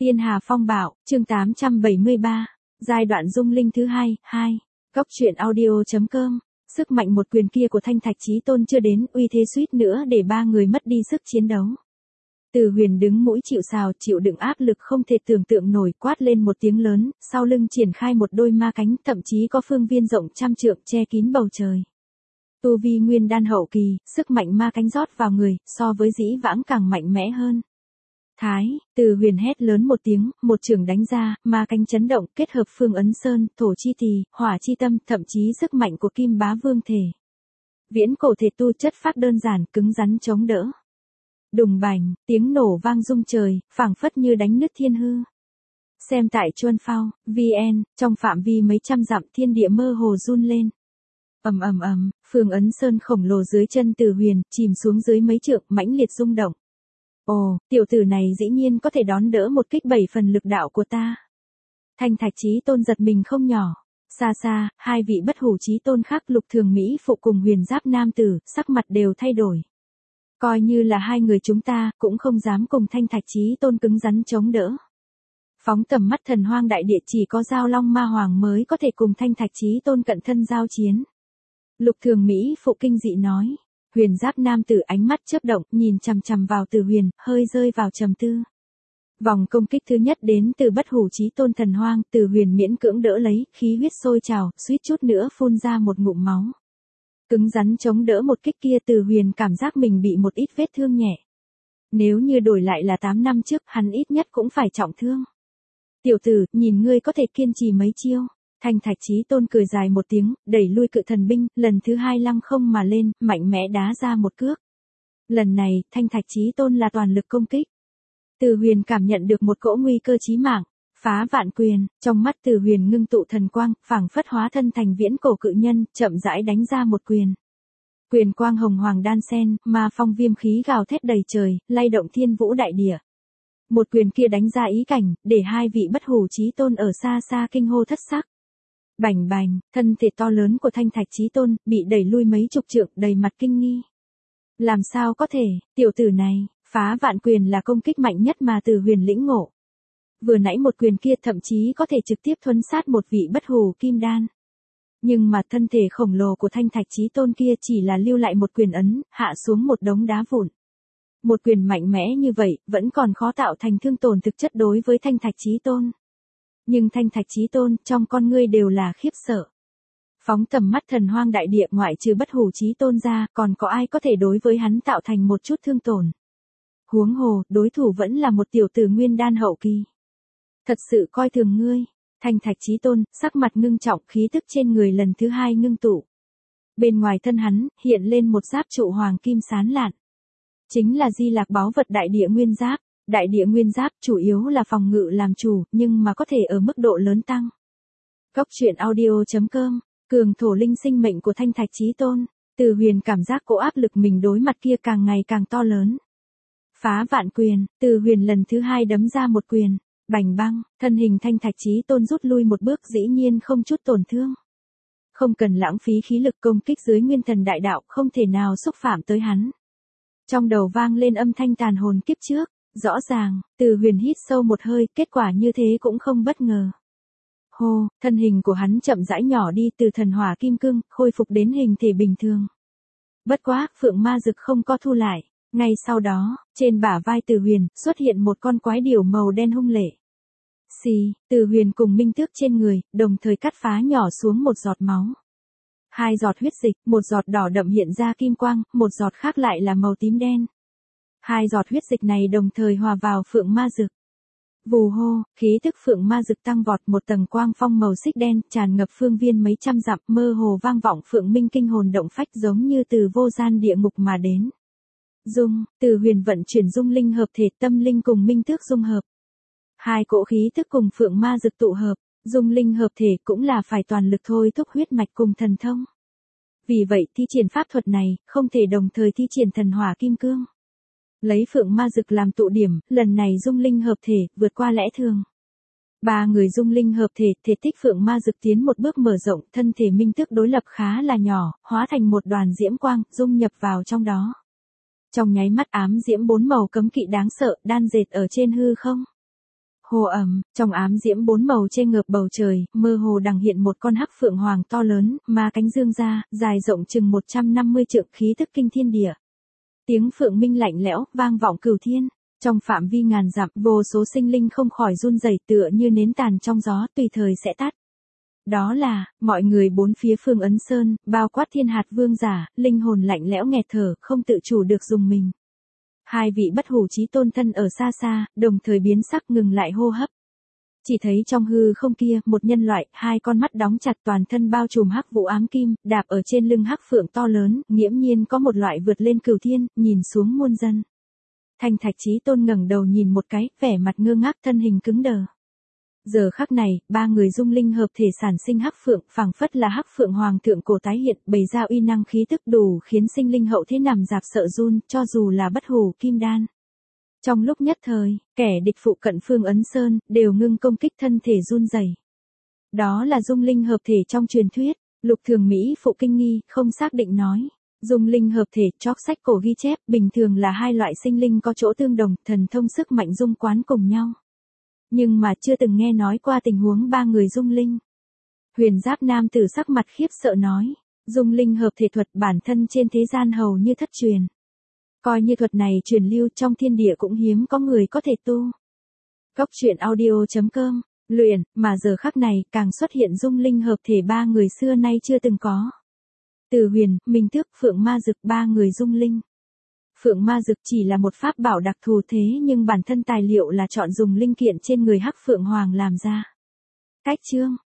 Tiên Hà Phong Bạo, chương 873, giai đoạn dung linh thứ hai, 2. Góc truyện audio.com. Sức mạnh một quyền kia của Thanh Thạch Chí Tôn chưa đến, uy thế suýt nữa để ba người mất đi sức chiến đấu. Từ Huyền đứng mũi chịu sào, chịu đựng áp lực không thể tưởng tượng nổi, quát lên một tiếng lớn, sau lưng triển khai một đôi ma cánh, thậm chí có phương viên rộng trăm trượng che kín bầu trời. Tu vi nguyên đan hậu kỳ, sức mạnh ma cánh rót vào người, so với dĩ vãng càng mạnh mẽ hơn. Từ Huyền hét lớn một tiếng, một chưởng đánh ra, ma cánh chấn động, kết hợp phương ấn sơn, thổ chi tỳ, hỏa chi tâm, thậm chí sức mạnh của Kim Bá Vương thể. Viễn cổ thể tu chất phác đơn giản, cứng rắn chống đỡ. Đùng bành, tiếng nổ vang rung trời, phảng phất như đánh nứt thiên hư. Xem tại Chuân Phao, VN, trong phạm vi mấy trăm dặm thiên địa mơ hồ run lên. Ầm ầm ầm, phương ấn sơn khổng lồ dưới chân Từ Huyền, chìm xuống dưới mấy trượng, mãnh liệt rung động. Ồ, tiểu tử này dĩ nhiên có thể đón đỡ một kích 7 phần lực đạo của ta. Thanh Thạch Chí Tôn giật mình không nhỏ. Xa xa, hai vị bất hủ chí tôn khác Lục Thường Mỹ phụ cùng Huyền Giáp nam tử, sắc mặt đều thay đổi. Coi như là hai người chúng ta, cũng không dám cùng Thanh Thạch Chí Tôn cứng rắn chống đỡ. Phóng tầm mắt thần hoang đại địa, chỉ có Giao Long Ma Hoàng mới có thể cùng Thanh Thạch Chí Tôn cận thân giao chiến. Lục Thường Mỹ phụ kinh dị nói. Huyền Giáp nam tử ánh mắt chớp động, nhìn chằm chằm vào Từ Huyền, hơi rơi vào trầm tư. Vòng công kích thứ nhất đến từ bất hủ chí tôn thần hoang, Từ Huyền miễn cưỡng đỡ lấy, khí huyết sôi trào, suýt chút nữa phun ra một ngụm máu. Cứng rắn chống đỡ một kích kia, Từ Huyền cảm giác mình bị một ít vết thương nhẹ. Nếu như đổi lại là 8 năm trước, hắn ít nhất cũng phải trọng thương. Tiểu tử, nhìn ngươi có thể kiên trì mấy chiêu. Thanh Thạch Chí Tôn cười dài một tiếng, đẩy lui cự thần binh, lần thứ hai lăng không mà lên, mạnh mẽ đá ra một cước. Lần này, Thanh Thạch Chí Tôn là toàn lực công kích. Từ Huyền cảm nhận được một cỗ nguy cơ chí mạng, phá vạn quyền, trong mắt Từ Huyền ngưng tụ thần quang, phảng phất hóa thân thành viễn cổ cự nhân, chậm rãi đánh ra một quyền. Quyền quang hồng hoàng đan sen, ma phong viêm khí gào thét đầy trời, lay động thiên vũ đại địa. Một quyền kia đánh ra ý cảnh, để hai vị bất hủ chí tôn ở xa xa kinh hô thất sắc. Bành bành, thân thể to lớn của Thanh Thạch Chí Tôn, bị đẩy lui mấy chục trượng, đầy mặt kinh nghi. Làm sao có thể, tiểu tử này, phá vạn quyền là công kích mạnh nhất mà Từ Huyền lĩnh ngộ. Vừa nãy một quyền kia thậm chí có thể trực tiếp thuấn sát một vị bất hủ kim đan. Nhưng mà thân thể khổng lồ của Thanh Thạch Chí Tôn kia chỉ là lưu lại một quyền ấn, hạ xuống một đống đá vụn. Một quyền mạnh mẽ như vậy, vẫn còn khó tạo thành thương tổn thực chất đối với Thanh Thạch Chí Tôn. Nhưng Thanh Thạch Chí Tôn, trong con ngươi đều là khiếp sợ. Phóng tầm mắt thần hoang đại địa, ngoại trừ bất hủ chí tôn ra, còn có ai có thể đối với hắn tạo thành một chút thương tổn. Huống hồ, đối thủ vẫn là một tiểu tử nguyên đan hậu kỳ. Thật sự coi thường ngươi. Thanh Thạch Chí Tôn, sắc mặt ngưng trọng, khí tức trên người lần thứ hai ngưng tụ. Bên ngoài thân hắn, hiện lên một giáp trụ hoàng kim sáng lạn. Chính là Di Lạc báu vật đại địa nguyên giáp. Đại địa nguyên giáp chủ yếu là phòng ngự làm chủ, nhưng mà có thể ở mức độ lớn tăng. Góc truyện audio.com, cường thổ linh sinh mệnh của Thanh Thạch Chí Tôn. Từ Huyền cảm giác cỗ áp lực mình đối mặt kia càng ngày càng to lớn. Phá vạn quyền, Từ Huyền lần thứ hai đấm ra một quyền, bành băng, thân hình Thanh Thạch Chí Tôn rút lui một bước, dĩ nhiên không chút tổn thương. Không cần lãng phí khí lực công kích dưới nguyên thần đại đạo, không thể nào xúc phạm tới hắn. Trong đầu vang lên âm thanh tàn hồn kiếp trước. Rõ ràng, Từ Huyền hít sâu một hơi, kết quả như thế cũng không bất ngờ. Hô, thân hình của hắn chậm rãi nhỏ đi, từ thần hỏa kim cương, khôi phục đến hình thể bình thường. Bất quá, phượng ma dực không có thu lại. Ngay sau đó, trên bả vai Từ Huyền, xuất hiện một con quái điểu màu đen hung lệ. Xì, Từ Huyền cùng Minh Tước trên người, đồng thời cắt phá nhỏ xuống một giọt máu. Hai giọt huyết dịch, một giọt đỏ đậm hiện ra kim quang, một giọt khác lại là màu tím đen. Hai giọt huyết dịch này đồng thời hòa vào phượng ma dực. Vù hô, khí tức phượng ma dực tăng vọt, một tầng quang phong màu xích đen tràn ngập phương viên mấy trăm dặm, mơ hồ vang vọng phượng minh kinh hồn động phách, giống như từ vô gian địa ngục mà đến. Từ Huyền vận chuyển dung linh hợp thể, tâm linh cùng Minh Tước dung hợp. Hai cỗ khí tức cùng phượng ma dực tụ hợp, dung linh hợp thể cũng là phải toàn lực thôi thúc huyết mạch cùng thần thông. Vì vậy thi triển pháp thuật này, không thể đồng thời thi triển thần hỏa kim cương. Lấy phượng ma dực làm tụ điểm, lần này dung linh hợp thể, vượt qua lẽ thường. Ba người dung linh hợp thể, thể tích phượng ma dực tiến một bước mở rộng, thân thể Minh Tước đối lập khá là nhỏ, hóa thành một đoàn diễm quang, dung nhập vào trong đó. Trong nháy mắt ám diễm bốn màu cấm kỵ đáng sợ, đan dệt ở trên hư không. Hồ ẩm, trong ám diễm bốn màu che ngợp bầu trời, mơ hồ đằng hiện một con hắc phượng hoàng to lớn, ma cánh dương ra, dài rộng chừng 150 trượng, khí tức kinh thiên địa. Tiếng phượng minh lạnh lẽo, vang vọng cửu thiên. Trong phạm vi ngàn dặm, vô số sinh linh không khỏi run rẩy, tựa như nến tàn trong gió, tùy thời sẽ tắt. Đó là, mọi người bốn phía Phương Ấn Sơn, bao quát thiên hạt vương giả, linh hồn lạnh lẽo nghẹt thở, không tự chủ được dùng mình. Hai vị bất hủ chí tôn thân ở xa xa, đồng thời biến sắc ngừng lại hô hấp. Chỉ thấy trong hư không kia, một nhân loại, hai con mắt đóng chặt, toàn thân bao trùm hắc vụ ám kim, đạp ở trên lưng hắc phượng to lớn, nghiễm nhiên có một loại vượt lên cửu thiên, nhìn xuống muôn dân. Thanh Thạch Chí Tôn ngẩng đầu nhìn một cái, vẻ mặt ngơ ngác, thân hình cứng đờ. Giờ khắc này, ba người dung linh hợp thể sản sinh hắc phượng, phảng phất là hắc phượng hoàng thượng cổ tái hiện, bày ra uy năng khí tức đủ khiến sinh linh hậu thế nằm dạp sợ run, cho dù là bất hủ kim đan. Trong lúc nhất thời, kẻ địch phụ cận Phương Ấn Sơn, đều ngưng công kích, thân thể run rẩy. Đó là dung linh hợp thể trong truyền thuyết. Lục Thường Mỹ phụ kinh nghi, không xác định nói. Dung linh hợp thể, chóc sách cổ ghi chép, bình thường là hai loại sinh linh có chỗ tương đồng, thần thông sức mạnh dung quán cùng nhau. Nhưng mà chưa từng nghe nói qua tình huống ba người dung linh. Huyền Giáp nam tử sắc mặt khiếp sợ nói. Dung linh hợp thể thuật bản thân trên thế gian hầu như thất truyền. Coi như thuật này truyền lưu trong thiên địa cũng hiếm có người có thể tu. Cốc truyện audio.com, luyện, mà giờ khắc này càng xuất hiện dung linh hợp thể ba người xưa nay chưa từng có. Từ Huyền, Minh Tước, Phượng Ma Dực, ba người dung linh. Phượng Ma Dực chỉ là một pháp bảo đặc thù thế nhưng bản thân tài liệu là chọn dùng linh kiện trên người hắc phượng hoàng làm ra. Cách chương